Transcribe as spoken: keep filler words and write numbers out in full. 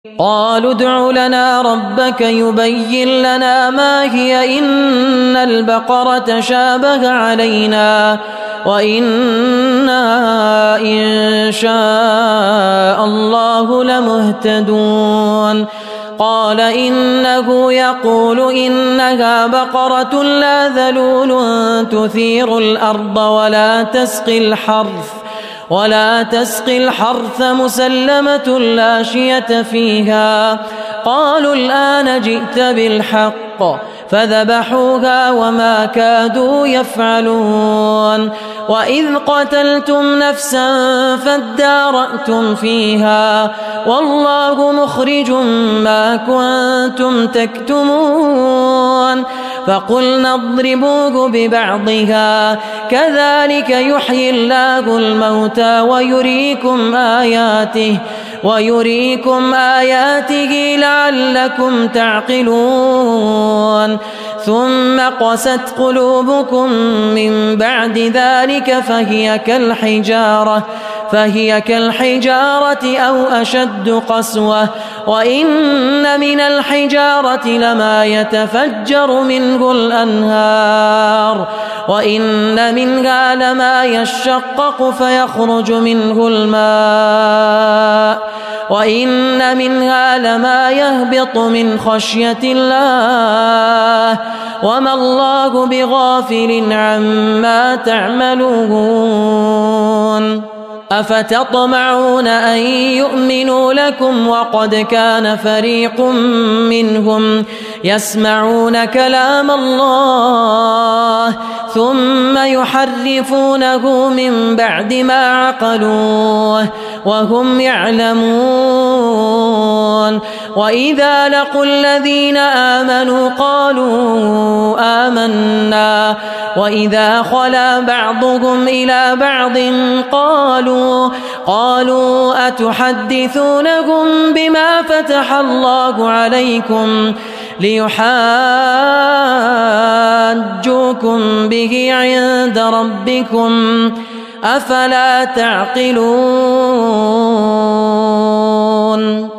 قالوا ادع لنا ربك يبين لنا ما هي إن البقرة شابه علينا وإنا إن شاء الله لمهتدون. قال إنه يقول إنها بقرة لا ذلول تثير الأرض ولا تسقي الحرث ولا تسقي الحرث مسلمة لا شية فيها. قالوا الآن جئت بالحق فذبحوها وما كادوا يفعلون. وإذ قتلتم نفسا فادارأتم فيها والله مخرج ما كنتم تكتمون. فقلنا اضربوه ببعضها كذلك يحيي الله الموتى ويريكم آياته ويريكم آياته لعلكم تعقلون. ثم قست قلوبكم من بعد ذلك فهي كالحجارة فهي كالحجارة أو أشد قسوة. وإن من الحجارة لما يتفجر منه الأنهار وإن منها لما يشقق فيخرج منه الماء وإن منها لما يهبط من خشية الله وما الله بغافل عما تعملون. أفتطمعون أن يؤمنوا لكم وقد كان فريق منهم يسمعون كلام الله ثم يحرفونه من بعد ما عقلوه وهم يعلمون. وإذا لقوا الذين آمنوا قالوا آمنا وإذا خلا بعضهم إلى بعض قالوا قالوا أتحدثونهم بما فتح الله عليكم ليحاجوكم به عند ربكم أفلا تعقلون.